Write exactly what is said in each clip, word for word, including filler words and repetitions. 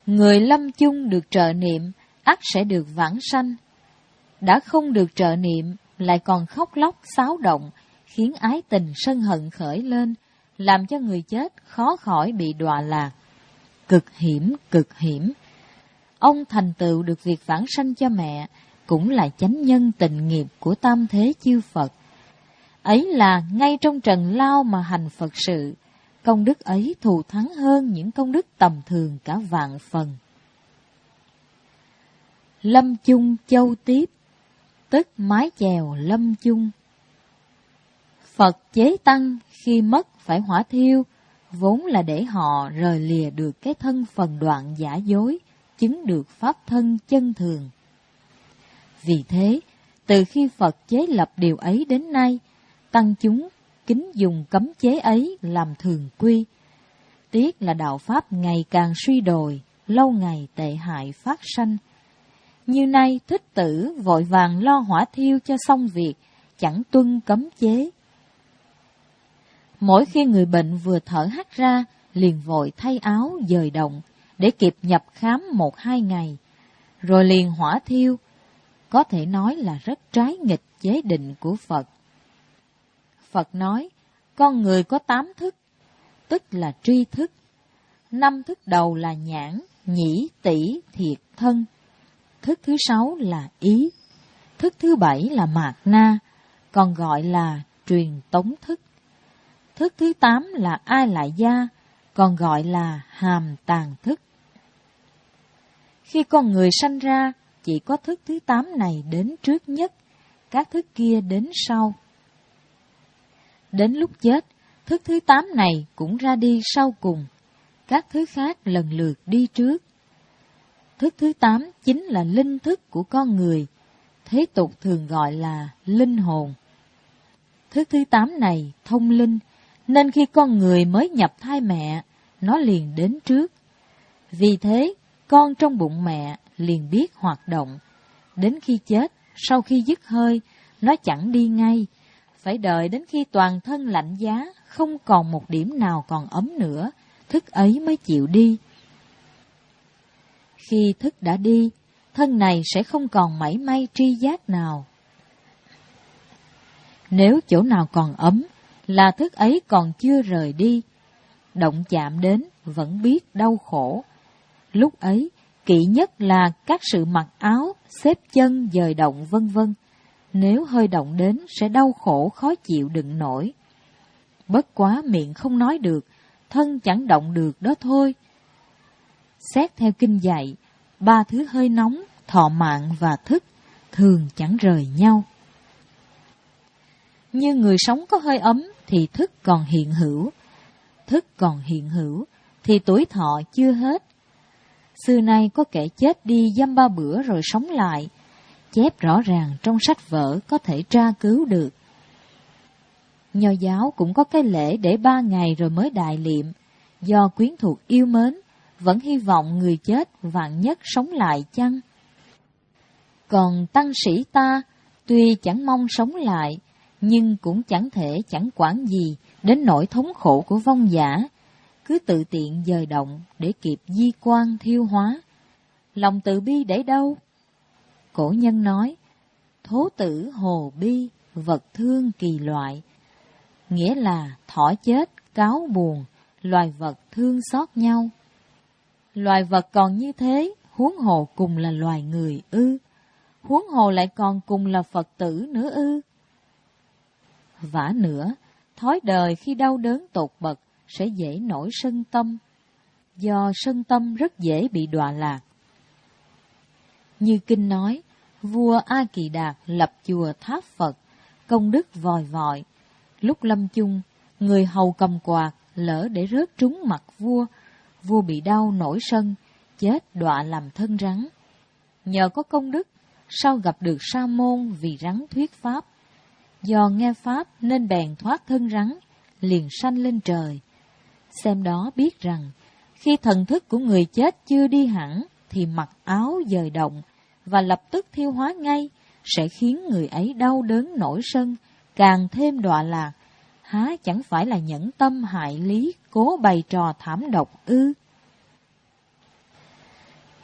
Người lâm chung được trợ niệm, ắt sẽ được vãng sanh. Đã không được trợ niệm, lại còn khóc lóc xáo động, khiến ái tình sân hận khởi lên, làm cho người chết khó khỏi bị đọa lạc. Cực hiểm, cực hiểm. Ông thành tựu được việc vãng sanh cho mẹ, cũng là chánh nhân tịnh nghiệp của tam thế chư Phật. Ấy là ngay trong trần lao mà hành Phật sự, công đức ấy thù thắng hơn những công đức tầm thường cả vạn phần. Lâm chung châu tiếp, tức mái chèo lâm chung. Phật chế tăng khi mất phải hỏa thiêu, vốn là để họ rời lìa được cái thân phần đoạn giả dối, chứng được pháp thân chân thường. Vì thế, từ khi Phật chế lập điều ấy đến nay, tăng chúng kính dùng cấm chế ấy làm thường quy. Tiếc là đạo pháp ngày càng suy đồi, lâu ngày tệ hại phát sanh. Như nay Thích Tử vội vàng lo hỏa thiêu cho xong việc, chẳng tuân cấm chế. Mỗi khi người bệnh vừa thở hắt ra, liền vội thay áo dời động, để kịp nhập khám một hai ngày, rồi liền hỏa thiêu, có thể nói là rất trái nghịch chế định của Phật. Phật nói, con người có tám thức, tức là tri thức. Năm thức đầu là nhãn, nhĩ, tỷ, thiệt, thân. Thức thứ sáu là ý. Thức thứ bảy là mạt na, còn gọi là truyền tống thức. Thức thứ tám là ai lại gia, còn gọi là hàm tàng thức. Khi con người sanh ra, chỉ có thức thứ tám này đến trước nhất, các thức kia đến sau. Đến lúc chết, thức thứ tám này cũng ra đi sau cùng, các thứ khác lần lượt đi trước. Thức thứ tám chính là linh thức của con người, thế tục thường gọi là linh hồn. Thức thứ tám này thông linh, nên khi con người mới nhập thai mẹ, nó liền đến trước. Vì thế, con trong bụng mẹ liền biết hoạt động. Đến khi chết, sau khi dứt hơi, nó chẳng đi ngay, phải đợi đến khi toàn thân lạnh giá, không còn một điểm nào còn ấm nữa, thức ấy mới chịu đi. Khi thức đã đi, thân này sẽ không còn mảy may tri giác nào. Nếu chỗ nào còn ấm, là thức ấy còn chưa rời đi, động chạm đến vẫn biết đau khổ. Lúc ấy, kỵ nhất là các sự mặc áo, xếp chân, dời động vân vân. Nếu hơi động đến sẽ đau khổ khó chịu đựng nổi. Bất quá miệng không nói được, thân chẳng động được đó thôi. Xét theo kinh dạy, ba thứ hơi nóng, thọ mạng và thức thường chẳng rời nhau. Như người sống có hơi ấm thì thức còn hiện hữu, thức còn hiện hữu thì tuổi thọ chưa hết. Xưa nay có kẻ chết đi dăm ba bữa rồi sống lại, chép rõ ràng trong sách vở có thể tra cứu được. Nho giáo cũng có cái lễ để ba ngày rồi mới đại liệm, do quyến thuộc yêu mến, vẫn hy vọng người chết vạn nhất sống lại chăng. Còn tăng sĩ ta, tuy chẳng mong sống lại, nhưng cũng chẳng thể chẳng quản gì đến nỗi thống khổ của vong giả, cứ tự tiện dời động để kịp di quan thiêu hóa. Lòng từ bi để đâu? Cổ nhân nói, thố tử hồ bi, vật thương kỳ loại. Nghĩa là thỏ chết, cáo buồn, loài vật thương xót nhau. Loài vật còn như thế, huống hồ cùng là loài người ư? Huống hồ lại còn cùng là Phật tử nữa ư? Vả nữa, thói đời khi đau đớn tột bậc sẽ dễ nổi sân tâm, do sân tâm rất dễ bị đọa lạc. Như kinh nói, vua A Kỳ Đạt lập chùa tháp Phật, công đức vòi vọi. Lúc lâm chung, người hầu cầm quạt lỡ để rớt trúng mặt vua, vua bị đau nổi sân, chết đọa làm thân rắn. Nhờ có công đức, sau gặp được sa môn vì rắn thuyết pháp, do nghe pháp nên bèn thoát thân rắn, liền sanh lên trời. Xem đó biết rằng, khi thần thức của người chết chưa đi hẳn, thì mặc áo dời động, và lập tức thiêu hóa ngay, sẽ khiến người ấy đau đớn nổi sân, càng thêm đọa lạc. Há chẳng phải là nhẫn tâm hại lý, cố bày trò thảm độc ư?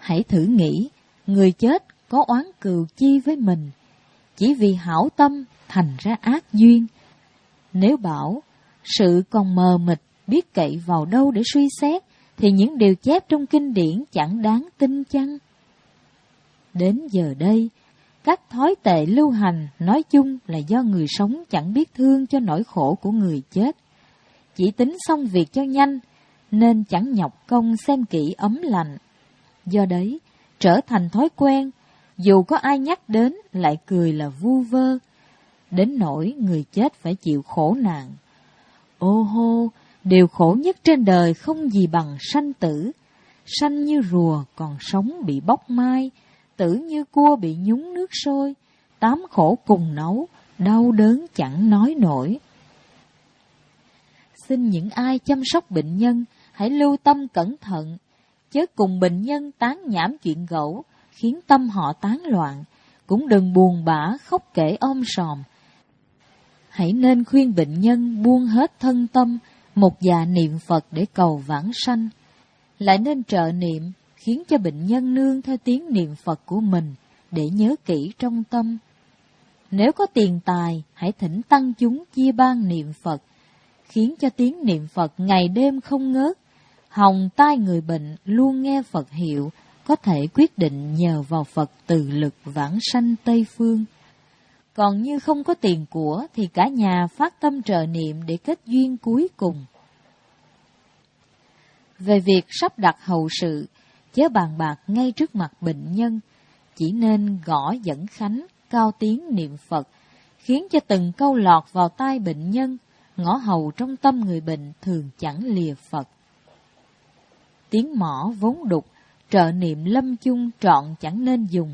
Hãy thử nghĩ, người chết có oán cừu chi với mình, chỉ vì hảo tâm thành ra ác duyên. Nếu bảo sự còn mờ mịt, biết cậy vào đâu để suy xét, thì những điều chép trong kinh điển chẳng đáng tin chăng? Đến giờ đây, các thói tệ lưu hành nói chung là do người sống chẳng biết thương cho nỗi khổ của người chết, chỉ tính xong việc cho nhanh, nên chẳng nhọc công xem kỹ ấm lạnh. Do đấy, trở thành thói quen, dù có ai nhắc đến lại cười là vu vơ, đến nỗi người chết phải chịu khổ nạn. Ô hô, điều khổ nhất trên đời không gì bằng sanh tử. Sanh như rùa còn sống bị bóc mai, tử như cua bị nhúng nước sôi, tám khổ cùng nấu, đau đớn chẳng nói nổi. Xin những ai chăm sóc bệnh nhân hãy lưu tâm cẩn thận, chớ cùng bệnh nhân tán nhảm chuyện gẫu, khiến tâm họ tán loạn, cũng đừng buồn bã khóc kể om sòm. Hãy nên khuyên bệnh nhân buông hết thân tâm, một dạ niệm Phật để cầu vãng sanh. Lại nên trợ niệm, khiến cho bệnh nhân nương theo tiếng niệm Phật của mình, để nhớ kỹ trong tâm. Nếu có tiền tài, hãy thỉnh tăng chúng chia ban niệm Phật, khiến cho tiếng niệm Phật ngày đêm không ngớt. Hồng tai người bệnh luôn nghe Phật hiệu, có thể quyết định nhờ vào Phật từ lực vãng sanh Tây Phương. Còn như không có tiền của thì cả nhà phát tâm trợ niệm để kết duyên cuối cùng. Về việc sắp đặt hậu sự, chớ bàn bạc ngay trước mặt bệnh nhân, chỉ nên gõ dẫn khánh, cao tiếng niệm Phật, khiến cho từng câu lọt vào tai bệnh nhân, ngõ hầu trong tâm người bệnh thường chẳng lìa Phật. Tiếng mõ vốn đục, trợ niệm lâm chung trọn chẳng nên dùng.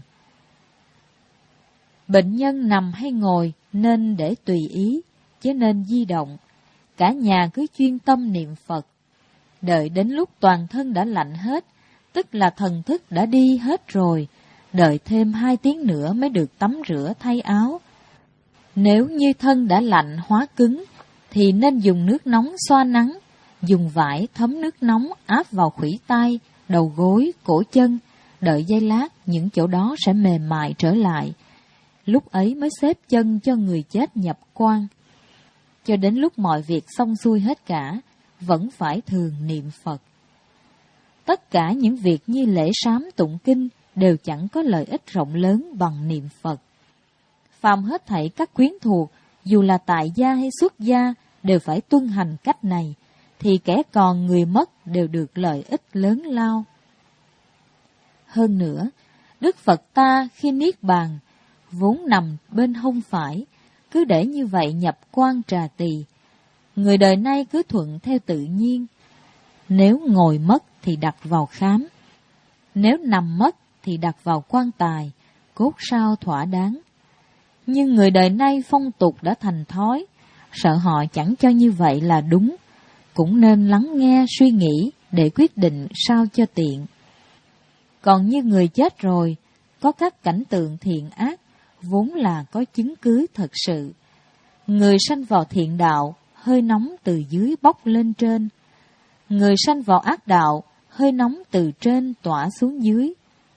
Bệnh nhân nằm hay ngồi nên để tùy ý, chứ nên di động. Cả nhà cứ chuyên tâm niệm Phật. Đợi đến lúc toàn thân đã lạnh hết, tức là thần thức đã đi hết rồi, đợi thêm hai tiếng nữa mới được tắm rửa thay áo. Nếu như thân đã lạnh hóa cứng, thì nên dùng nước nóng xoa nắng, dùng vải thấm nước nóng áp vào khuỷu tay, đầu gối, cổ chân, đợi giây lát những chỗ đó sẽ mềm mại trở lại. Lúc ấy mới xếp chân cho người chết nhập quan. Cho đến lúc mọi việc xong xuôi hết cả, vẫn phải thường niệm Phật. Tất cả những việc như lễ sám tụng kinh đều chẳng có lợi ích rộng lớn bằng niệm Phật. Phàm hết thảy các quyến thuộc, dù là tại gia hay xuất gia, đều phải tuân hành cách này, thì kẻ còn người mất đều được lợi ích lớn lao. Hơn nữa, Đức Phật ta khi niết bàn, vốn nằm bên hông phải, cứ để như vậy nhập quan trà tỳ. Người đời nay cứ thuận theo tự nhiên. Nếu ngồi mất thì đặt vào khám, nếu nằm mất thì đặt vào quan tài, cốt sao thỏa đáng. Nhưng người đời nay phong tục đã thành thói, sợ họ chẳng cho như vậy là đúng, cũng nên lắng nghe suy nghĩ để quyết định sao cho tiện. Còn như người chết rồi, có các cảnh tượng thiện ác, vốn là có chứng cứ thật sự. Người sanh vào thiện đạo, hơi nóng từ dưới bốc lên trên. Người sanh vào ác đạo, hơi nóng từ trên tỏa xuống dưới.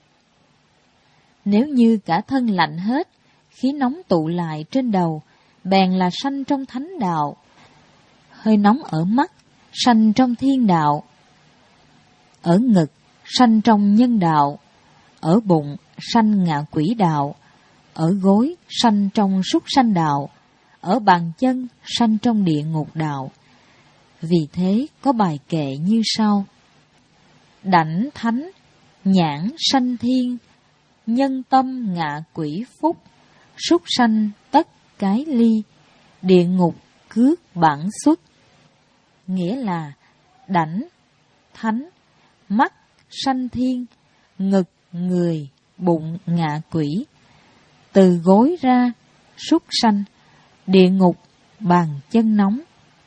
Nếu như cả thân lạnh hết, khí nóng tụ lại trên đầu, bèn là sanh trong thánh đạo. Hơi nóng ở mắt, sanh trong thiên đạo. Ở ngực, sanh trong nhân đạo. Ở bụng, sanh ngạ quỷ đạo. Ở gối, sanh trong súc sanh đạo. Ở bàn chân, sanh trong địa ngục đạo. Vì thế có bài kệ như sau: đảnh thánh, nhãn sanh thiên, nhân tâm ngạ quỷ phúc, súc sanh tất cái ly, địa ngục cước bản xuất. Nghĩa là đảnh, thánh, mắt sanh thiên, ngực người, bụng ngạ quỷ, từ gối ra súc sanh, địa ngục bàn chân nóng.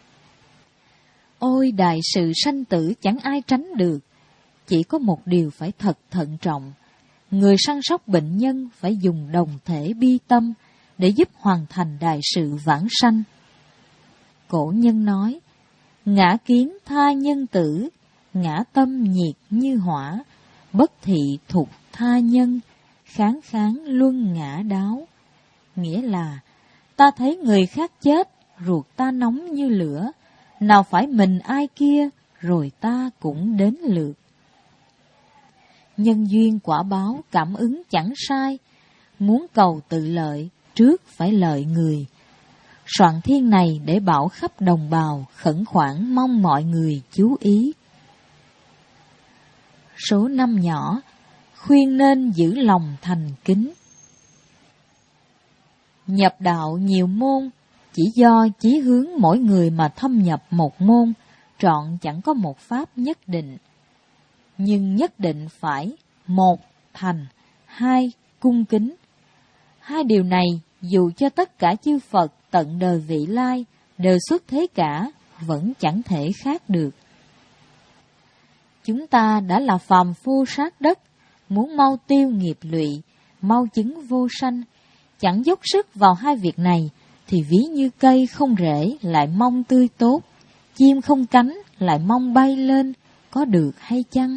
Ôi đại sự sanh tử chẳng ai tránh được, chỉ có một điều phải thật thận trọng. Người săn sóc bệnh nhân phải dùng đồng thể bi tâm để giúp hoàn thành đại sự vãng sanh. Cổ nhân nói, ngã kiến tha nhân tử, ngã tâm nhiệt như hỏa, bất thị thục tha nhân, kháng kháng luân ngã đáo. Nghĩa là, ta thấy người khác chết, ruột ta nóng như lửa, nào phải mình ai kia, rồi ta cũng đến lượt. Nhân duyên quả báo cảm ứng chẳng sai, muốn cầu tự lợi, trước phải lợi người. Soạn thiên này để bảo khắp đồng bào, khẩn khoản mong mọi người chú ý. Số năm nhỏ, khuyên nên giữ lòng thành kính. Nhập đạo nhiều môn, chỉ do chí hướng mỗi người mà thâm nhập một môn, trọn chẳng có một pháp nhất định. Nhưng nhất định phải: một, thành; hai, cung kính. Hai điều này dù cho tất cả chư Phật tận đời vị lai đều xuất thế cả, vẫn chẳng thể khác được. Chúng ta đã là phàm phu sát đất, muốn mau tiêu nghiệp lụy, mau chứng vô sanh, chẳng dốc sức vào hai việc này, thì ví như cây không rễ lại mong tươi tốt, chim không cánh lại mong bay lên, có được hay chăng?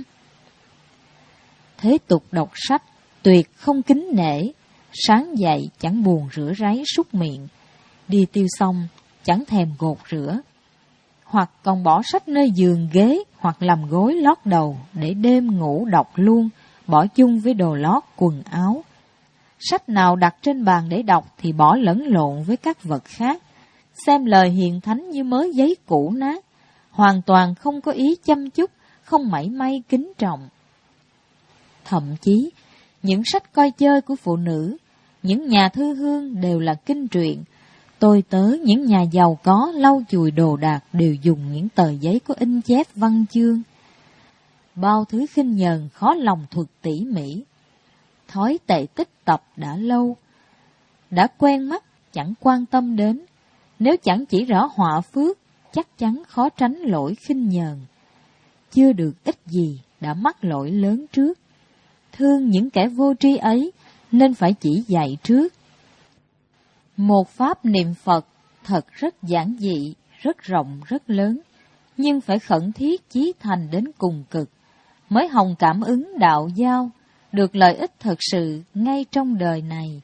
Thế tục đọc sách, tuyệt không kính nể, sáng dậy chẳng buồn rửa ráy súc miệng, đi tiêu xong chẳng thèm gột rửa, hoặc còn bỏ sách nơi giường ghế hoặc làm gối lót đầu để đêm ngủ đọc luôn, bỏ chung với đồ lót quần áo. Sách nào đặt trên bàn để đọc thì bỏ lẫn lộn với các vật khác, xem lời hiền thánh như mớ giấy cũ nát, hoàn toàn không có ý chăm chút, không mảy may kính trọng. Thậm chí, những sách coi chơi của phụ nữ, những nhà thư hương đều là kinh truyện. Tôi tớ những nhà giàu có lau chùi đồ đạc đều dùng những tờ giấy có in chép văn chương. Bao thứ khinh nhờn khó lòng thuật tỉ mỉ. Thói tệ tích tập đã lâu, đã quen mắt chẳng quan tâm đến. Nếu chẳng chỉ rõ họa phước, chắc chắn khó tránh lỗi khinh nhờn. Chưa được ít gì đã mắc lỗi lớn trước. Thương những kẻ vô tri ấy nên phải chỉ dạy trước. Một pháp niệm Phật thật rất giản dị, rất rộng, rất lớn, nhưng phải khẩn thiết chí thành đến cùng cực, mới hồng cảm ứng đạo giao, được lợi ích thật sự ngay trong đời này.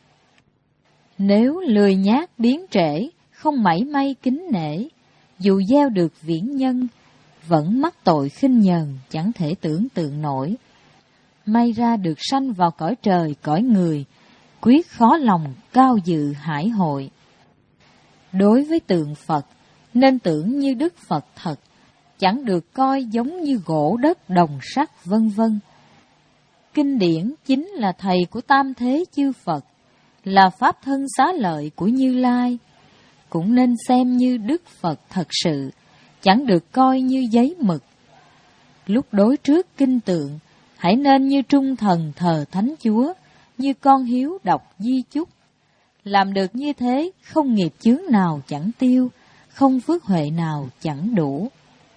Nếu lười nhác biến trễ, không mảy may kính nể, dù gieo được viễn nhân, vẫn mắc tội khinh nhờn chẳng thể tưởng tượng nổi. May ra được sanh vào cõi trời cõi người, quyết khó lòng cao dự hải hội. Đối với tượng Phật, nên tưởng như Đức Phật thật, chẳng được coi giống như gỗ đất đồng sắt vân vân. Kinh điển chính là thầy của tam thế chư Phật, là pháp thân xá lợi của Như Lai, cũng nên xem như Đức Phật thật sự, chẳng được coi như giấy mực. Lúc đối trước kinh tượng, hãy nên như trung thần thờ Thánh Chúa, như con hiếu đọc di chúc. Làm được như thế, không nghiệp chướng nào chẳng tiêu, không phước huệ nào chẳng đủ.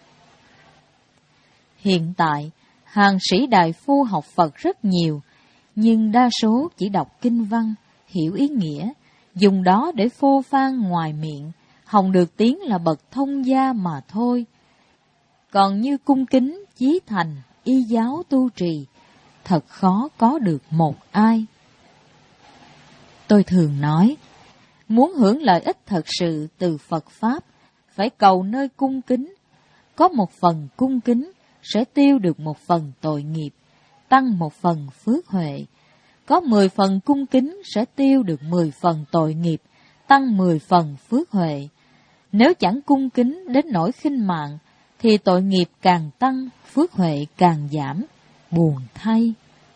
Hiện tại, hàng sĩ đại phu học Phật rất nhiều, nhưng đa số chỉ đọc kinh văn, hiểu ý nghĩa, dùng đó để phô phan ngoài miệng, hòng được tiếng là bậc thông gia mà thôi. Còn như cung kính, chí thành, y giáo tu trì, thật khó có được một ai. Tôi thường nói, muốn hưởng lợi ích thật sự từ Phật Pháp, phải cầu nơi cung kính. Có một phần cung kính sẽ tiêu được một phần tội nghiệp, tăng một phần phước huệ. Có mười phần cung kính sẽ tiêu được mười phần tội nghiệp, tăng mười phần phước huệ. Nếu chẳng cung kính đến nỗi khinh mạng, thì tội nghiệp càng tăng, phước huệ càng giảm, buồn thay.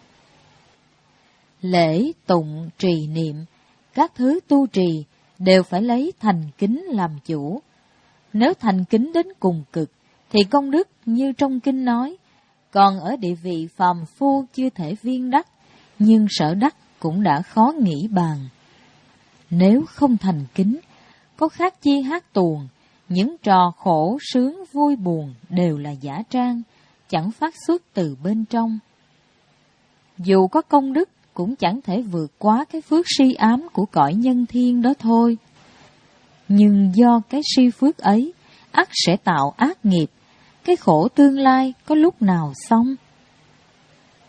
Lễ, tụng, trì niệm, các thứ tu trì đều phải lấy thành kính làm chủ. Nếu thành kính đến cùng cực, thì công đức như trong kinh nói, còn ở địa vị phàm phu chưa thể viên đắc, nhưng sở đắc cũng đã khó nghĩ bàn. Nếu không thành kính, có khác chi hát tuồng, những trò khổ, sướng, vui buồn đều là giả trang, chẳng phát xuất từ bên trong. Dù có công đức, cũng chẳng thể vượt quá cái phước si ám của cõi nhân thiên đó thôi. Nhưng do cái si phước ấy, ắt sẽ tạo ác nghiệp, cái khổ tương lai có lúc nào xong.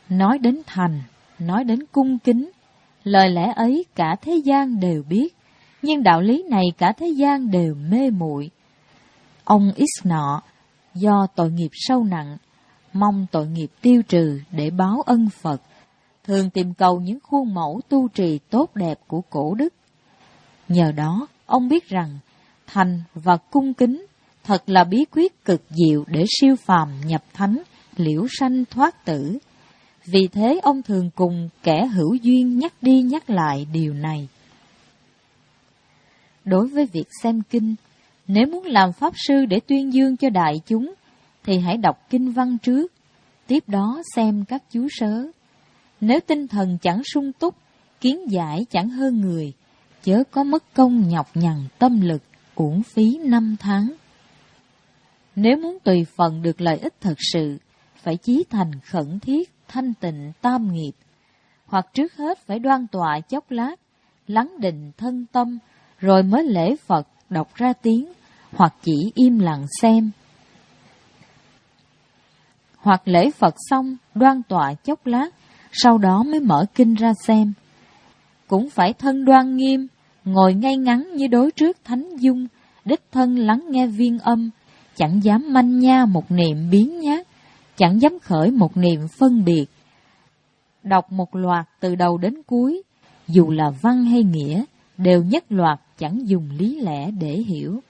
Nói đến thành, nói đến cung kính, lời lẽ ấy cả thế gian đều biết, nhưng đạo lý này cả thế gian đều mê muội. Ông X nọ, do tội nghiệp sâu nặng, mong tội nghiệp tiêu trừ để báo ân Phật, thường tìm cầu những khuôn mẫu tu trì tốt đẹp của cổ đức. Nhờ đó, ông biết rằng thành và cung kính thật là bí quyết cực diệu để siêu phàm nhập thánh, liễu sanh thoát tử. Vì thế ông thường cùng kẻ hữu duyên nhắc đi nhắc lại điều này. Đối với việc xem kinh, nếu muốn làm pháp sư để tuyên dương cho đại chúng, thì hãy đọc kinh văn trước, tiếp đó xem các chú sớ. Nếu tinh thần chẳng sung túc, kiến giải chẳng hơn người, chớ có mất công nhọc nhằn tâm lực, uổng phí năm tháng. Nếu muốn tùy phần được lợi ích thật sự, phải chí thành khẩn thiết, thanh tịnh tam nghiệp, hoặc trước hết phải đoan tọa chốc lát, lắng định thân tâm, rồi mới lễ Phật đọc ra tiếng, hoặc chỉ im lặng xem. Hoặc lễ Phật xong, đoan tọa chốc lát, sau đó mới mở kinh ra xem. Cũng phải thân đoan nghiêm, ngồi ngay ngắn như đối trước thánh dung, đích thân lắng nghe viên âm, chẳng dám manh nha một niệm biến nhát, chẳng dám khởi một niệm phân biệt. Đọc một loạt từ đầu đến cuối, dù là văn hay nghĩa, đều nhất loạt chẳng dùng lý lẽ để hiểu.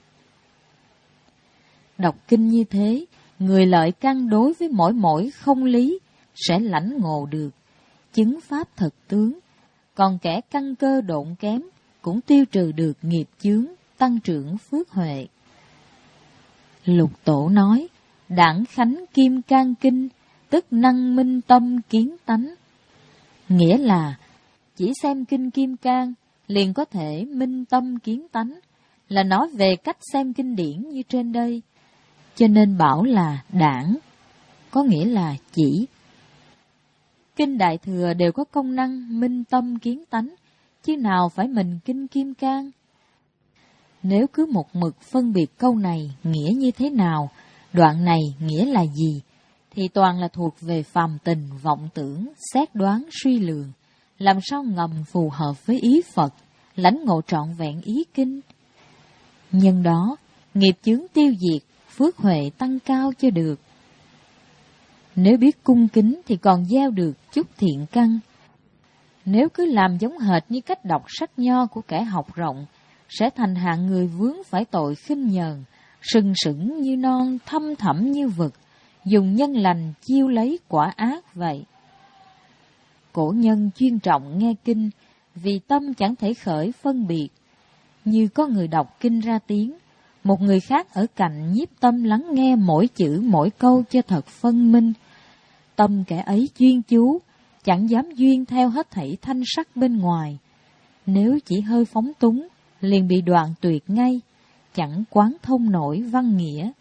Đọc kinh như thế, người lợi căn đối với mỗi mỗi không lý sẽ lãnh ngộ được, chứng pháp thực tướng, còn kẻ căn cơ độn kém cũng tiêu trừ được nghiệp chướng, tăng trưởng phước huệ. Lục Tổ nói, đản khánh kim can kinh, tức năng minh tâm kiến tánh. Nghĩa là, chỉ xem kinh kim cang, liền có thể minh tâm kiến tánh, là nói về cách xem kinh điển như trên đây. Cho nên bảo là đản, có nghĩa là chỉ. Kinh Đại Thừa đều có công năng minh tâm kiến tánh, chứ nào phải mình kinh kim cang. Nếu cứ một mực phân biệt câu này nghĩa như thế nào, đoạn này nghĩa là gì, thì toàn là thuộc về phàm tình vọng tưởng, xét đoán suy lường, làm sao ngầm phù hợp với ý Phật, lãnh ngộ trọn vẹn ý kinh. Nhân đó, nghiệp chướng tiêu diệt, phước huệ tăng cao cho được. Nếu biết cung kính thì còn gieo được chút thiện căn. Nếu cứ làm giống hệt như cách đọc sách nho của kẻ học rộng, sẽ thành hạng người vướng phải tội khinh nhờn, sừng sững như non, thâm thẳm như vực, dùng nhân lành chiêu lấy quả ác vậy. Cổ nhân chuyên trọng nghe kinh, vì tâm chẳng thể khởi phân biệt. Như có người đọc kinh ra tiếng, một người khác ở cạnh nhiếp tâm lắng nghe mỗi chữ mỗi câu cho thật phân minh. Tâm kẻ ấy chuyên chú, chẳng dám duyên theo hết thảy thanh sắc bên ngoài. Nếu chỉ hơi phóng túng, liền bị đoạn tuyệt ngay, chẳng quán thông nổi văn nghĩa.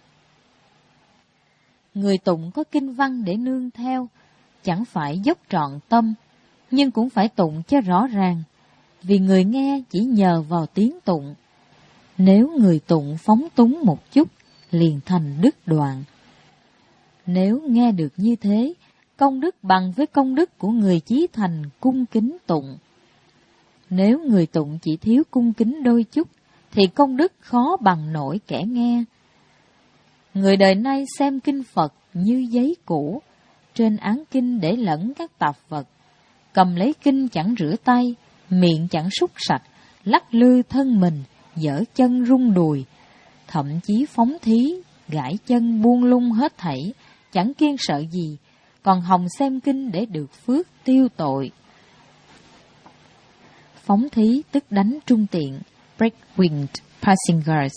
Người tụng có kinh văn để nương theo, chẳng phải dốc trọn tâm, nhưng cũng phải tụng cho rõ ràng, vì người nghe chỉ nhờ vào tiếng tụng. Nếu người tụng phóng túng một chút, liền thành đứt đoạn. Nếu nghe được như thế, công đức bằng với công đức của người chí thành cung kính tụng. Nếu người tụng chỉ thiếu cung kính đôi chút, thì công đức khó bằng nổi kẻ nghe. Người đời nay xem kinh Phật như giấy cũ, trên án kinh để lẫn các tạp vật. Cầm lấy kinh chẳng rửa tay, miệng chẳng súc sạch, lắc lư thân mình, dở chân rung đùi, thậm chí phóng thí, gãi chân buông lung hết thảy, chẳng kiêng sợ gì, còn hòng xem kinh để được phước tiêu tội. Phóng thí tức đánh trung tiện, break winged passengers.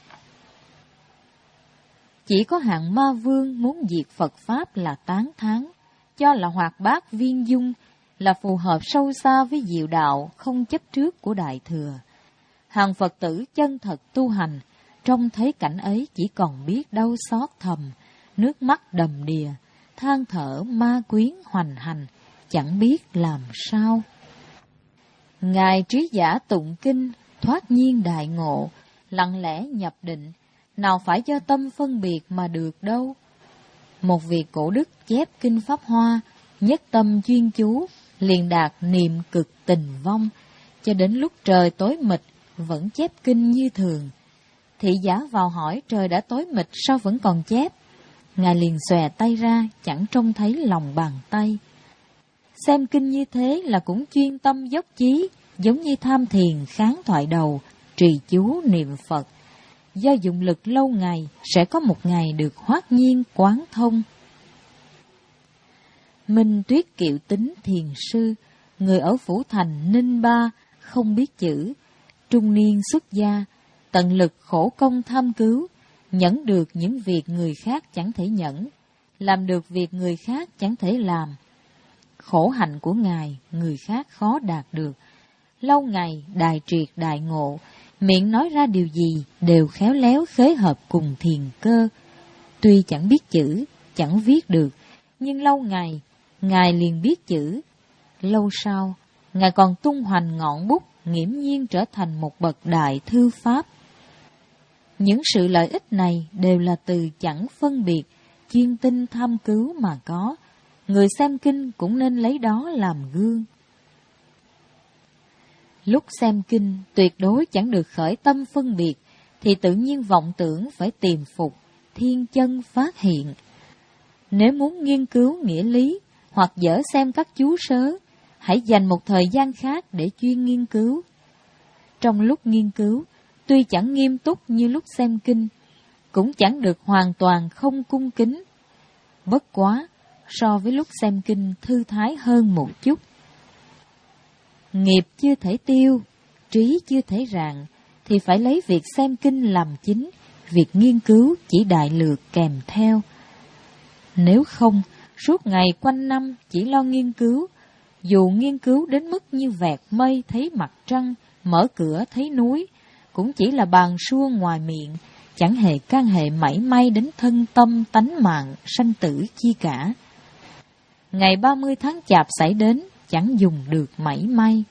Chỉ có hạng ma vương muốn diệt Phật Pháp là tán thán, cho là hoạt bát viên dung, là phù hợp sâu xa với diệu đạo không chấp trước của Đại Thừa. Hàng Phật tử chân thật tu hành, trông thấy cảnh ấy chỉ còn biết đau xót thầm, nước mắt đầm đìa, than thở ma quyến hoành hành, chẳng biết làm sao. Ngài trí giả tụng kinh, thoát nhiên đại ngộ, lặng lẽ nhập định, nào phải do tâm phân biệt mà được đâu. Một vị cổ đức chép kinh Pháp Hoa, nhất tâm chuyên chú, liền đạt niệm cực tình vong, cho đến lúc trời tối mịt vẫn chép kinh như thường. Thị giả vào hỏi trời đã tối mịt sao vẫn còn chép? Ngài liền xòe tay ra, chẳng trông thấy lòng bàn tay. Xem kinh như thế là cũng chuyên tâm dốc chí, giống như tham thiền kháng thoại đầu, trì chú niệm Phật. Do dụng lực lâu ngày, sẽ có một ngày được hoát nhiên quán thông. Minh Tuyết Kiệu Tính thiền sư, người ở Phủ Thành Ninh Ba, không biết chữ, trung niên xuất gia, tận lực khổ công tham cứu, nhẫn được những việc người khác chẳng thể nhẫn, làm được việc người khác chẳng thể làm. Khổ hạnh của Ngài, người khác khó đạt được. Lâu ngày đại triệt đại ngộ, miệng nói ra điều gì đều khéo léo khế hợp cùng thiền cơ. Tuy chẳng biết chữ, chẳng viết được, nhưng lâu ngày, Ngài liền biết chữ. Lâu sau, Ngài còn tung hoành ngọn bút, nghiễm nhiên trở thành một bậc đại thư pháp. Những sự lợi ích này đều là từ chẳng phân biệt, chuyên tinh tham cứu mà có. Người xem kinh cũng nên lấy đó làm gương. Lúc xem kinh tuyệt đối chẳng được khởi tâm phân biệt, thì tự nhiên vọng tưởng phải tìm phục, thiên chân phát hiện. Nếu muốn nghiên cứu nghĩa lý, hoặc dở xem các chú sớ, hãy dành một thời gian khác để chuyên nghiên cứu. Trong lúc nghiên cứu, tuy chẳng nghiêm túc như lúc xem kinh, cũng chẳng được hoàn toàn không cung kính. Bất quá, so với lúc xem kinh thư thái hơn một chút. Nghiệp chưa thể tiêu, trí chưa thể rạng, thì phải lấy việc xem kinh làm chính, việc nghiên cứu chỉ đại lược kèm theo. Nếu không, suốt ngày quanh năm chỉ lo nghiên cứu, dù nghiên cứu đến mức như vẹt mây thấy mặt trăng, mở cửa thấy núi, cũng chỉ là bàn sua ngoài miệng, chẳng hề can hệ mảy may đến thân tâm tánh mạng, sanh tử chi cả. Ngày ba mươi tháng Chạp xảy đến, chẳng dùng được mảy may.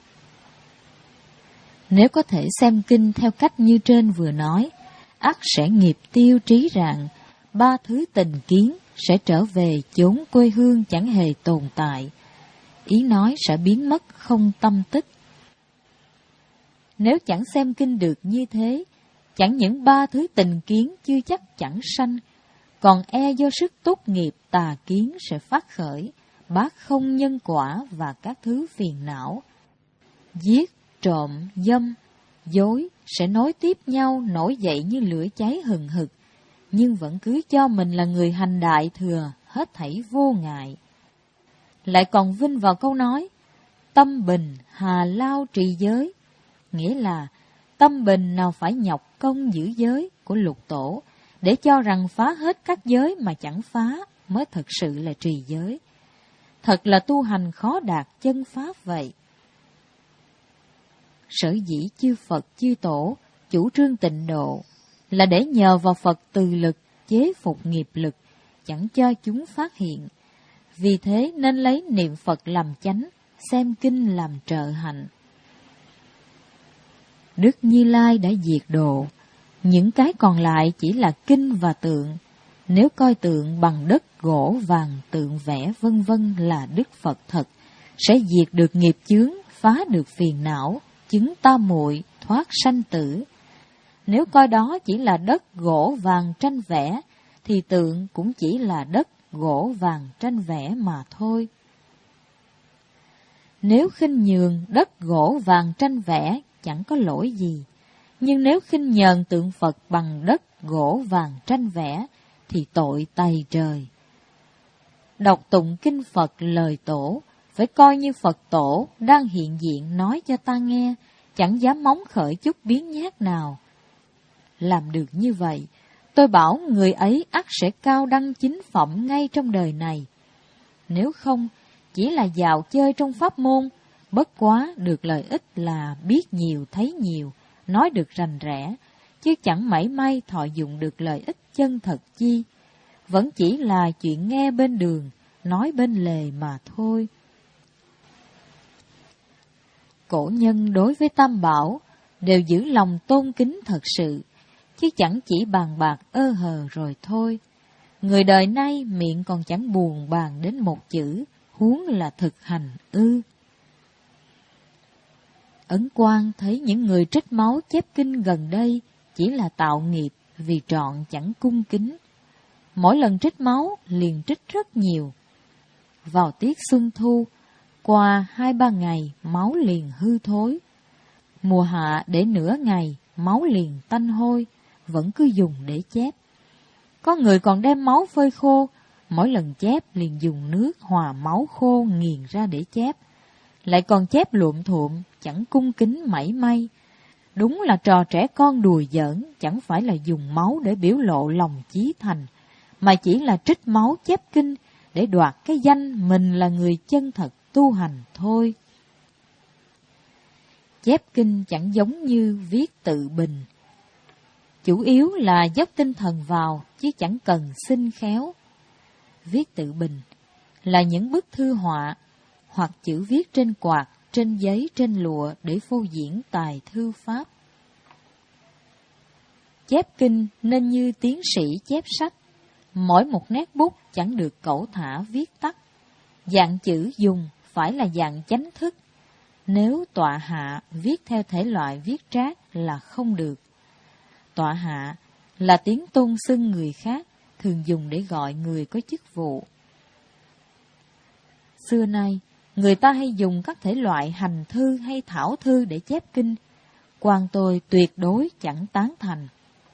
Nếu có thể xem kinh theo cách như trên vừa nói, ắt sẽ nghiệp tiêu trí rạng, ba thứ tình kiến sẽ trở về chốn quê hương chẳng hề tồn tại. Ý nói sẽ biến mất không tâm tích. Nếu chẳng xem kinh được như thế, chẳng những ba thứ tình kiến chưa chắc chẳng sanh, còn e do sức tốt nghiệp tà kiến sẽ phát khởi, bác không nhân quả và các thứ phiền não. Giết, trộm, dâm, dối sẽ nối tiếp nhau nổi dậy như lửa cháy hừng hực, nhưng vẫn cứ cho mình là người hành đại thừa, hết thảy vô ngại. Lại còn vinh vào câu nói, tâm bình hà lao trì giới, nghĩa là tâm bình nào phải nhọc công giữ giới của lục tổ, để cho rằng phá hết các giới mà chẳng phá mới thật sự là trì giới. Thật là tu hành khó đạt chân pháp vậy. Sở dĩ chư Phật chư Tổ chủ trương tịnh độ là để nhờ vào Phật từ lực chế phục nghiệp lực, chẳng cho chúng phát hiện. Vì thế nên lấy niệm Phật làm chánh, xem kinh làm trợ hạnh. Đức Như Lai đã diệt độ, những cái còn lại chỉ là kinh và tượng. Nếu coi tượng bằng đất, gỗ, vàng, tượng vẽ vân vân là Đức Phật thật, sẽ diệt được nghiệp chướng, phá được phiền não, chứng tam muội, thoát sanh tử. Nếu coi đó chỉ là đất, gỗ, vàng, tranh vẽ, thì tượng cũng chỉ là đất, gỗ, vàng, tranh vẽ mà thôi. Nếu khinh nhường đất, gỗ, vàng, tranh vẽ, chẳng có lỗi gì. Nhưng nếu khinh nhờn tượng Phật bằng đất, gỗ, vàng, tranh vẽ, thì tội tày trời. Đọc tụng kinh Phật lời tổ, phải coi như Phật tổ đang hiện diện nói cho ta nghe, chẳng dám móng khởi chút biến nhát nào. Làm được như vậy, tôi bảo người ấy ắt sẽ cao đăng chính phẩm ngay trong đời này. Nếu không, chỉ là dạo chơi trong pháp môn, bất quá được lợi ích là biết nhiều thấy nhiều, nói được rành rẽ, chứ chẳng mảy may thọ dụng được lợi ích chân thật chi. Vẫn chỉ là chuyện nghe bên đường, nói bên lề mà thôi. Cổ nhân đối với Tam Bảo đều giữ lòng tôn kính thật sự, chứ chẳng chỉ bàn bạc ơ hờ rồi thôi. Người đời nay miệng còn chẳng buồn bàn đến một chữ, huống là thực hành ư? Ấn Quang thấy những người trích máu chép kinh gần đây chỉ là tạo nghiệp vì trọn chẳng cung kính. Mỗi lần trích máu liền trích rất nhiều. Vào tiết xuân thu, qua hai ba ngày máu liền hư thối. Mùa hạ để nửa ngày máu liền tanh hôi, vẫn cứ dùng để chép. Có người còn đem máu phơi khô, mỗi lần chép liền dùng nước hòa máu khô nghiền ra để chép. Lại còn chép luộm thuộm, chẳng cung kính mảy may. Đúng là trò trẻ con đùa giỡn, chẳng phải là dùng máu để biểu lộ lòng chí thành, mà chỉ là trích máu chép kinh để đoạt cái danh mình là người chân thật tu hành thôi. Chép kinh chẳng giống như viết tự bình. Chủ yếu là dốc tinh thần vào, chứ chẳng cần xinh khéo. Viết tự bình là những bức thư họa, hoặc chữ viết trên quạt, trên giấy, trên lụa để phô diễn tài thư pháp. Chép kinh nên như tiến sĩ chép sách, mỗi một nét bút chẳng được cẩu thả viết tắt. Dạng chữ dùng phải là dạng chánh thức. Nếu tọa hạ viết theo thể loại viết trác là không được. Tọa hạ là tiếng tôn xưng người khác, thường dùng để gọi người có chức vụ. Xưa nay, người ta hay dùng các thể loại hành thư hay thảo thư để chép kinh. Quan tôi tuyệt đối chẳng tán thành.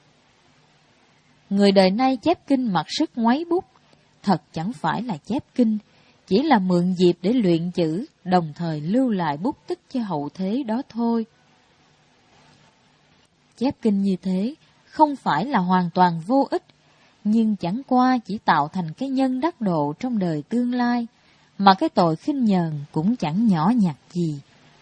Người đời nay chép kinh mặc sức ngoáy bút, thật chẳng phải là chép kinh, chỉ là mượn dịp để luyện chữ, đồng thời lưu lại bút tích cho hậu thế đó thôi. Chép kinh như thế không phải là hoàn toàn vô ích, nhưng chẳng qua chỉ tạo thành cái nhân đắc độ trong đời tương lai, mà cái tội khinh nhờn cũng chẳng nhỏ nhặt gì.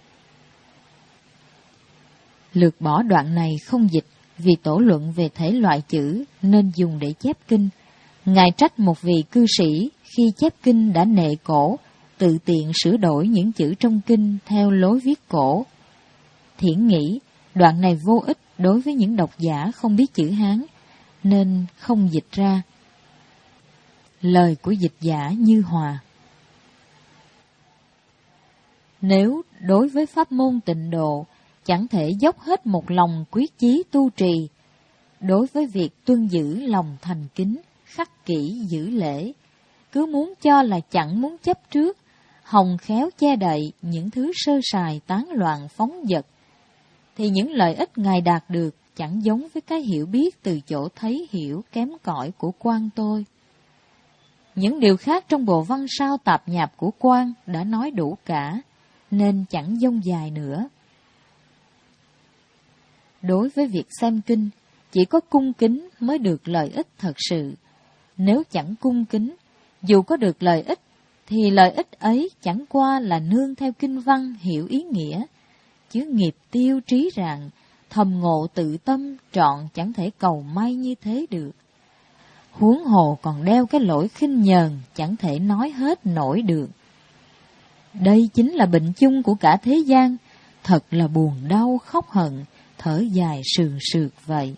Lược bỏ đoạn này không dịch, vì tổ luận về thể loại chữ nên dùng để chép kinh. Ngài trách một vị cư sĩ khi chép kinh đã nệ cổ, tự tiện sửa đổi những chữ trong kinh theo lối viết cổ. Thiển nghĩ đoạn này vô ích đối với những độc giả không biết chữ Hán, nên không dịch ra. Lời của dịch giả Như Hòa. Nếu đối với pháp môn tịnh độ chẳng thể dốc hết một lòng quyết chí tu trì, đối với việc tuân giữ lòng thành kính, khắc kỷ giữ lễ, cứ muốn cho là chẳng muốn chấp trước, hòng khéo che đậy những thứ sơ sài tán loạn phóng dật, thì những lợi ích Ngài đạt được chẳng giống với cái hiểu biết từ chỗ thấy hiểu kém cỏi của Quan tôi. Những điều khác trong bộ văn sao tạp nhạp của Quan đã nói đủ cả, nên chẳng dông dài nữa. Đối với việc xem kinh, chỉ có cung kính mới được lợi ích thật sự. Nếu chẳng cung kính, dù có được lợi ích, thì lợi ích ấy chẳng qua là nương theo kinh văn hiểu ý nghĩa, chứ nghiệp tiêu trí rạng, thầm ngộ tự tâm trọn chẳng thể cầu may như thế được. Huống hồ còn đeo cái lỗi khinh nhờn chẳng thể nói hết nổi được. Đây chính là bệnh chung của cả thế gian, thật là buồn đau khóc hận, thở dài sườn sượt vậy.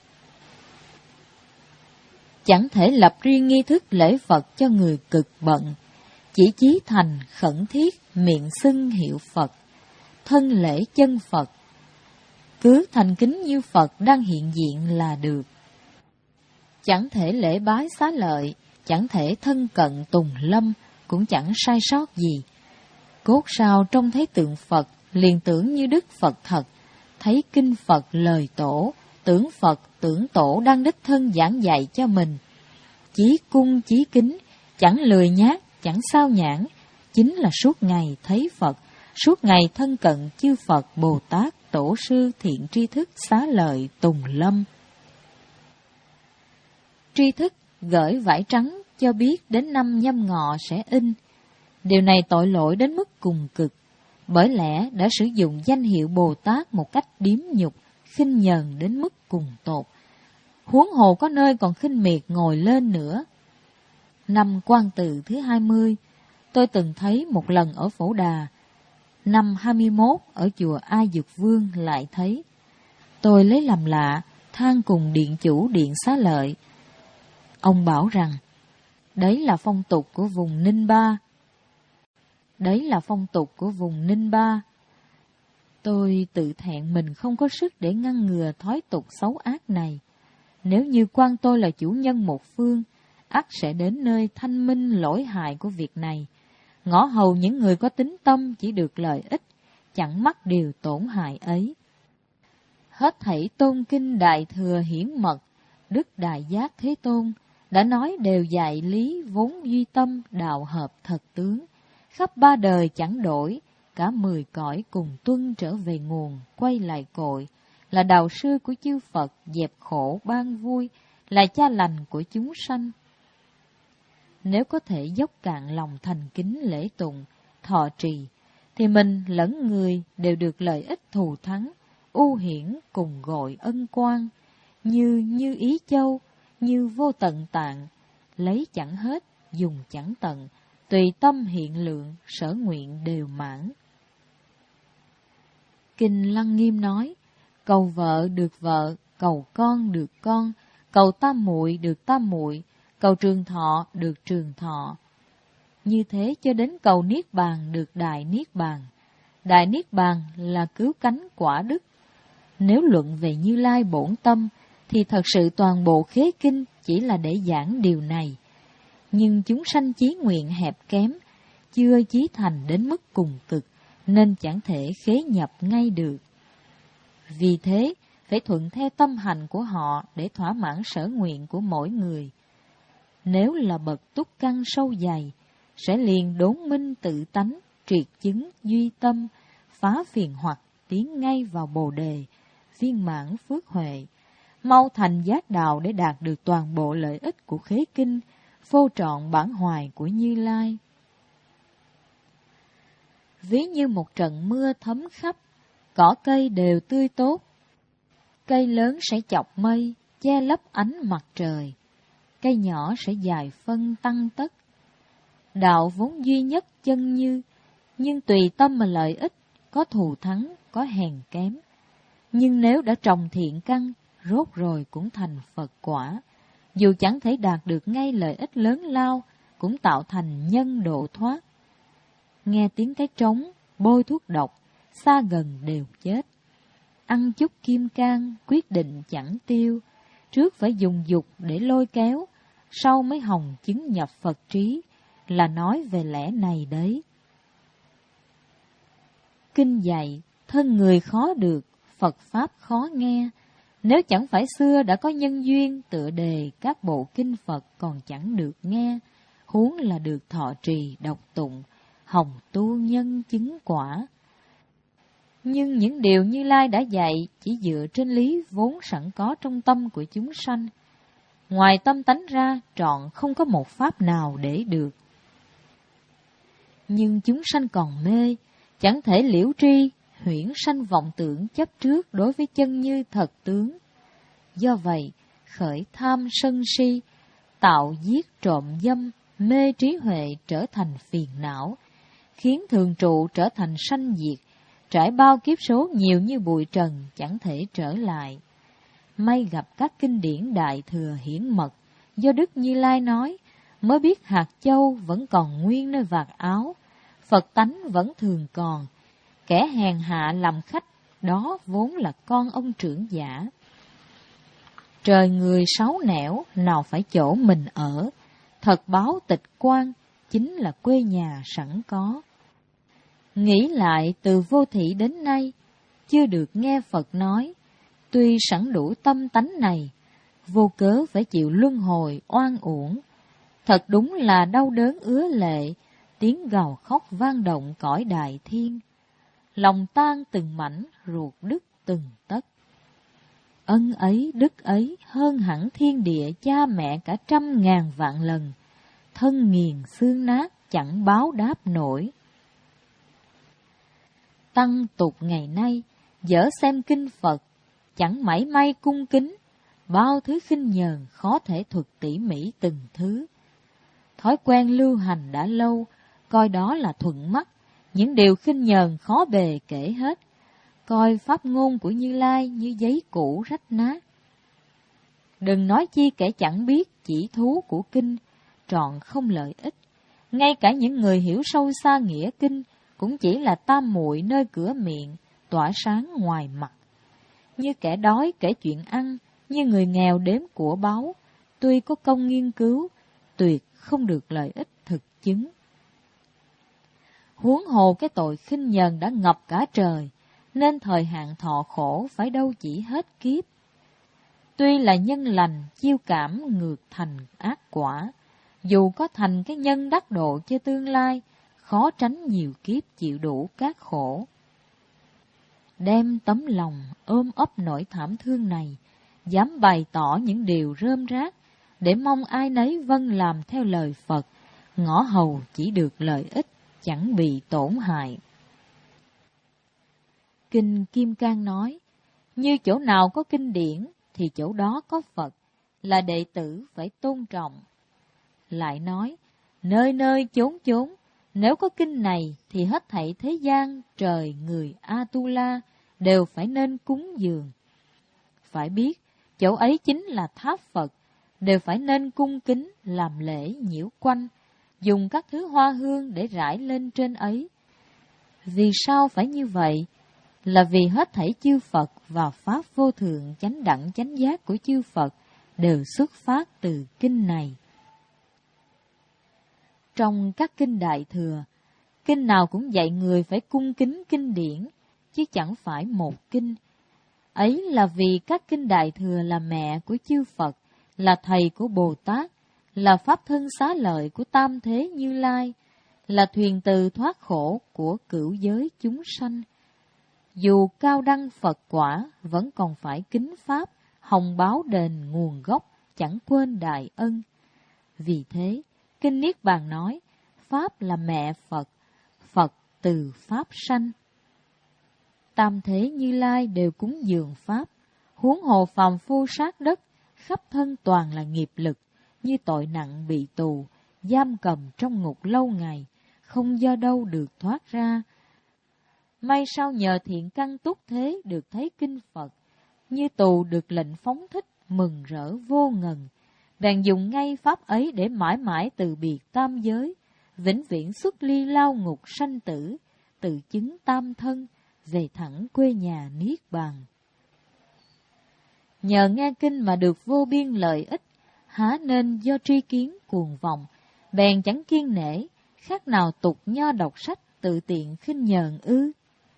Chẳng thể lập riêng nghi thức lễ Phật cho người cực bận, chỉ chí thành khẩn thiết miệng xưng hiệu Phật, thân lễ chân Phật. Cứ thành kính như Phật đang hiện diện là được. Chẳng thể lễ bái xá lợi, chẳng thể thân cận tùng lâm, cũng chẳng sai sót gì. Cốt sao trông thấy tượng Phật, liền tưởng như Đức Phật thật, thấy kinh Phật lời tổ, tưởng Phật tưởng tổ đang đích thân giảng dạy cho mình. Chí cung chí kính, chẳng lười nhác, chẳng sao nhãn, chính là suốt ngày thấy Phật, suốt ngày thân cận chư Phật, Bồ Tát, Tổ sư, thiện tri thức, xá lợi, tùng lâm. Tri thức gửi vải trắng cho biết đến năm Nhâm Ngọ sẽ in. Điều này tội lỗi đến mức cùng cực, bởi lẽ đã sử dụng danh hiệu Bồ Tát một cách điếm nhục, khinh nhờn đến mức cùng tột. Huống hồ có nơi còn khinh miệt ngồi lên nữa. Năm Quan Tự thứ hai mươi, tôi từng thấy một lần ở Phổ Đà. Năm hai mươi mốt ở chùa A Dược Vương lại thấy. Tôi lấy làm lạ, than cùng điện chủ điện Xá Lợi. Ông bảo rằng, đấy là phong tục của vùng Ninh Ba. Đấy là phong tục của vùng Ninh Ba. Tôi tự thẹn mình không có sức để ngăn ngừa thói tục xấu ác này. Nếu như quan tôi là chủ nhân một phương, ắt sẽ đến nơi thanh minh lỗi hại của việc này. Ngõ hầu những người có tính tâm chỉ được lợi ích, chẳng mắc điều tổn hại ấy. Hết thảy tôn kinh đại thừa hiển mật, Đức Đại Giác Thế Tôn đã nói đều dạy lý vốn duy tâm đạo hợp thật tướng, khắp ba đời chẳng đổi, cả mười cõi cùng tuân trở về nguồn, quay lại cội, là đạo sư của chư Phật, dẹp khổ ban vui, là cha lành của chúng sanh. Nếu có thể dốc cạn lòng thành kính lễ tụng, thọ trì, thì mình lẫn người đều được lợi ích thù thắng, ưu hiển cùng gọi ân quan, như như ý châu, như vô tận tạng, lấy chẳng hết, dùng chẳng tận, tùy tâm hiện lượng, sở nguyện đều mãn. Kinh Lăng Nghiêm nói, cầu vợ được vợ, cầu con được con, cầu tam muội được tam muội, cầu trường thọ được trường thọ. Như thế cho đến cầu niết bàn được đại niết bàn. Đại niết bàn là cứu cánh quả đức. Nếu luận về Như Lai bổn tâm, thì thật sự toàn bộ khế kinh chỉ là để giảng điều này. Nhưng chúng sanh chí nguyện hẹp kém, chưa chí thành đến mức cùng cực, nên chẳng thể khế nhập ngay được. Vì thế, phải thuận theo tâm hành của họ để thỏa mãn sở nguyện của mỗi người. Nếu là bậc túc căn sâu dày, sẽ liền đốn minh tự tánh, triệt chứng duy tâm, phá phiền hoặc, tiến ngay vào bồ đề, viên mãn phước huệ, mau thành giác đạo để đạt được toàn bộ lợi ích của khế kinh, phô trọn bản hoài của Như Lai. Ví như một trận mưa thấm khắp, cỏ cây đều tươi tốt. Cây lớn sẽ chọc mây, che lấp ánh mặt trời. Cây nhỏ sẽ dài phân tăng tất. Đạo vốn duy nhất chân như, nhưng tùy tâm mà lợi ích, có thù thắng, có hèn kém. Nhưng nếu đã trồng thiện căn, rốt rồi cũng thành Phật quả. Dù chẳng thể đạt được ngay lợi ích lớn lao, cũng tạo thành nhân độ thoát. Nghe tiếng cái trống, bôi thuốc độc, xa gần đều chết. Ăn chút kim cang, quyết định chẳng tiêu. Trước phải dùng dục để lôi kéo, sau mới hồng chứng nhập Phật trí, là nói về lẽ này đấy. Kinh dạy, thân người khó được, Phật Pháp khó nghe. Nếu chẳng phải xưa đã có nhân duyên tựa đề các bộ kinh Phật còn chẳng được nghe, huống là được thọ trì đọc tụng, hồng tu nhân chứng quả. Nhưng những điều Như Lai đã dạy chỉ dựa trên lý vốn sẵn có trong tâm của chúng sanh. Ngoài tâm tánh ra, trọn không có một pháp nào để được. Nhưng chúng sanh còn mê, chẳng thể liễu tri, huyễn sanh vọng tưởng chấp trước đối với chân như thật tướng. Do vậy, khởi tham sân si, tạo giết trộm dâm, mê trí huệ trở thành phiền não, khiến thường trụ trở thành sanh diệt, trải bao kiếp số nhiều như bụi trần chẳng thể trở lại. May gặp các kinh điển đại thừa hiển mật, do Đức Như Lai nói, mới biết hạt châu vẫn còn nguyên nơi vạt áo, Phật tánh vẫn thường còn, kẻ hèn hạ làm khách, đó vốn là con ông trưởng giả. Trời người sáu nẻo, nào phải chỗ mình ở, thật báo tịch quan, chính là quê nhà sẵn có. Nghĩ lại từ vô thị đến nay, chưa được nghe Phật nói, tuy sẵn đủ tâm tánh này, vô cớ phải chịu luân hồi oan uổng. Thật đúng là đau đớn ứa lệ, tiếng gào khóc vang động cõi đại thiên. Lòng tan từng mảnh, ruột đứt từng tấc. Ân ấy, đức ấy hơn hẳn thiên địa cha mẹ cả trăm ngàn vạn lần. Thân nghiền xương nát chẳng báo đáp nổi. Tăng tục ngày nay, dở xem kinh Phật, chẳng mảy may cung kính, bao thứ khinh nhờn khó thể thuật tỉ mỉ từng thứ. Thói quen lưu hành đã lâu, coi đó là thuận mắt, những điều khinh nhờn khó bề kể hết, coi pháp ngôn của Như Lai như giấy cũ rách nát. Đừng nói chi kẻ chẳng biết chỉ thú của kinh, trọn không lợi ích, Ngay cả những người hiểu sâu xa nghĩa kinh cũng chỉ là tam muội nơi cửa miệng, tỏa sáng ngoài mặt. Như kẻ đói kể chuyện ăn, như người nghèo đếm của báu, tuy có công nghiên cứu, tuyệt không được lợi ích thực chứng. Huống hồ cái tội khinh nhờn đã ngập cả trời, nên thời hạn thọ khổ phải đâu chỉ hết kiếp. Tuy là nhân lành chiêu cảm ngược thành ác quả, dù có thành cái nhân đắc độ cho tương lai, khó tránh nhiều kiếp chịu đủ các khổ. Đem tấm lòng ôm ấp nỗi thảm thương này, dám bày tỏ những điều rơm rác, để mong ai nấy vâng làm theo lời Phật, ngõ hầu chỉ được lợi ích, chẳng bị tổn hại. Kinh Kim Cang nói, như chỗ nào có kinh điển, thì chỗ đó có Phật, là đệ tử phải tôn trọng. Lại nói, nơi nơi chốn chốn, nếu có kinh này, thì hết thảy thế gian, trời, người, Atula, đều phải nên cúng dường. Phải biết, chỗ ấy chính là tháp Phật, đều phải nên cung kính, làm lễ nhiễu quanh, dùng các thứ hoa hương để rải lên trên ấy. Vì sao phải như vậy? Là vì hết thảy chư Phật và Pháp vô thượng chánh đẳng chánh giác của chư Phật đều xuất phát từ kinh này. Trong các kinh Đại Thừa, kinh nào cũng dạy người phải cung kính kinh điển, chứ chẳng phải một kinh. Ấy là vì các kinh Đại Thừa là mẹ của chư Phật, là thầy của Bồ Tát, là pháp thân xá lợi của Tam Thế Như Lai, là thuyền từ thoát khổ của cửu giới chúng sanh. Dù cao đăng Phật quả, vẫn còn phải kính Pháp, hồng báo đền nguồn gốc, chẳng quên đại ân. Vì thế, Kinh Niết Bàn nói, Pháp là mẹ Phật, Phật từ Pháp sanh. Tam Thế Như Lai đều cúng dường Pháp, huống hồ phàm phu sát đất, khắp thân toàn là nghiệp lực, như tội nặng bị tù, giam cầm trong ngục lâu ngày, không do đâu được thoát ra. May sao nhờ thiện căn túc thế được thấy kinh Phật, như tù được lệnh phóng thích, mừng rỡ vô ngần, bèn dùng ngay pháp ấy để mãi mãi từ biệt tam giới, vĩnh viễn xuất ly lao ngục sanh tử, tự chứng tam thân, về thẳng quê nhà Niết Bàn. Nhờ nghe kinh mà được vô biên lợi ích, há nên do tri kiến cuồng vọng, bèn chẳng kiên nể, khác nào tục nho đọc sách tự tiện khinh nhờn ư?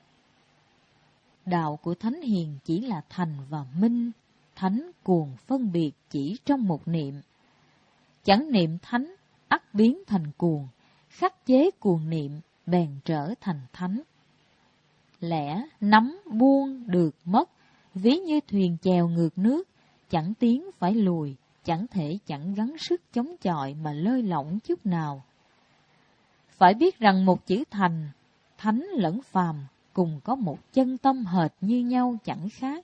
Đạo của Thánh Hiền chỉ là thành và minh, thánh cuồng phân biệt chỉ trong một niệm. Chẳng niệm thánh, ắt biến thành cuồng, khắc chế cuồng niệm, bèn trở thành thánh. Lẽ nắm buông được mất, ví như thuyền chèo ngược nước, chẳng tiến phải lùi, chẳng thể chẳng gắng sức chống chọi mà lơi lỏng chút nào. Phải biết rằng một chữ thành, thánh lẫn phàm, cùng có một chân tâm hệt như nhau chẳng khác.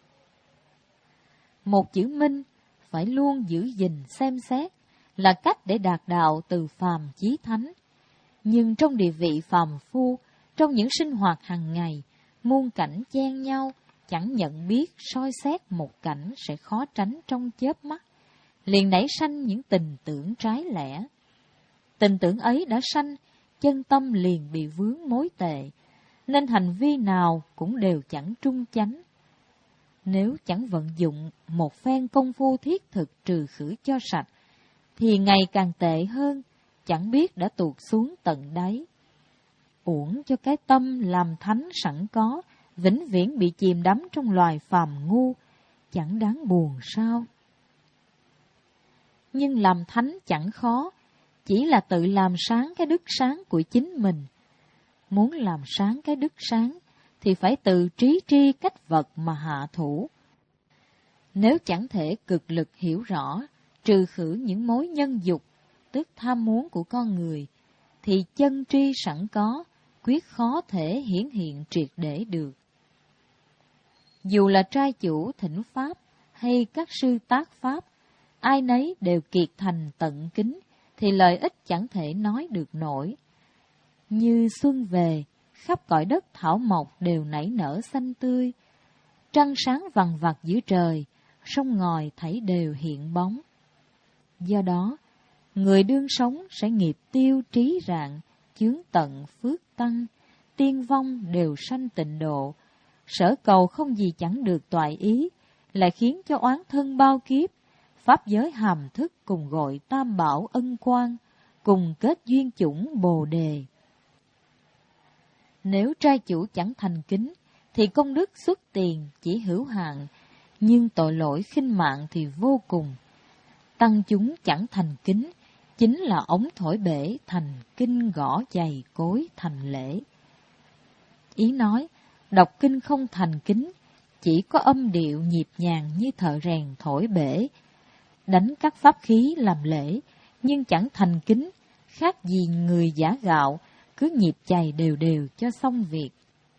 Một chữ minh, phải luôn giữ gìn xem xét, là cách để đạt đạo từ phàm chí thánh. Nhưng trong địa vị phàm phu, trong những sinh hoạt hàng ngày, muôn cảnh chen nhau, chẳng nhận biết soi xét một cảnh sẽ khó tránh trong chớp mắt, liền nảy sanh những tình tưởng trái lẽ. Tình tưởng ấy đã sanh, chân tâm liền bị vướng mối tệ, nên hành vi nào cũng đều chẳng trung chánh. Nếu chẳng vận dụng một phen công phu thiết thực trừ khử cho sạch, thì ngày càng tệ hơn, chẳng biết đã tuột xuống tận đáy. Uổng cho cái tâm làm thánh sẵn có, vĩnh viễn bị chìm đắm trong loài phàm ngu, chẳng đáng buồn sao? Nhưng làm thánh chẳng khó, chỉ là tự làm sáng cái đức sáng của chính mình. Muốn làm sáng cái đức sáng, thì phải tự trí tri cách vật mà hạ thủ. Nếu chẳng thể cực lực hiểu rõ, trừ khử những mối nhân dục, tức tham muốn của con người, thì chân tri sẵn có, quyết khó thể hiển hiện triệt để được. Dù là trai chủ thỉnh Pháp, hay các sư tác Pháp, ai nấy đều kiệt thành tận kính, thì lợi ích chẳng thể nói được nổi. Như xuân về, khắp cõi đất thảo mộc đều nảy nở xanh tươi, trăng sáng vằng vặc giữa trời, sông ngòi thảy đều hiện bóng. Do đó, Người đương sống sẽ nghiệp tiêu trí rạng, chướng tận phước tăng, tiên vong đều sanh tịnh độ. Sở cầu không gì chẳng được toại ý, lại khiến cho oán thân bao kiếp. Pháp giới hàm thức cùng gọi tam bảo ân quan, cùng kết duyên chủng bồ đề. Nếu trai chủ chẳng thành kính, thì công đức xuất tiền chỉ hữu hạn, nhưng tội lỗi khinh mạng thì vô cùng. Tăng chúng chẳng thành kính, chính là ống thổi bể thành kinh gõ giày cối thành lễ. Ý nói, đọc kinh không thành kính, chỉ có âm điệu nhịp nhàng như thợ rèn thổi bể, đánh các pháp khí làm lễ, nhưng chẳng thành kính, khác gì người giả gạo, cứ nhịp chày đều đều cho xong việc.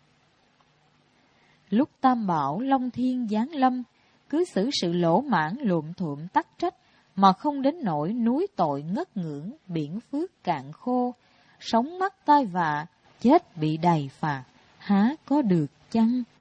Lúc Tam Bảo Long Thiên giáng lâm, cứ xử sự lỗ mãn lụm thuộm tắc trách, mà không đến nỗi núi tội ngất ngưỡng, biển phước cạn khô, sống mắc tai vạ, chết bị đầy phạt, há có được chăng?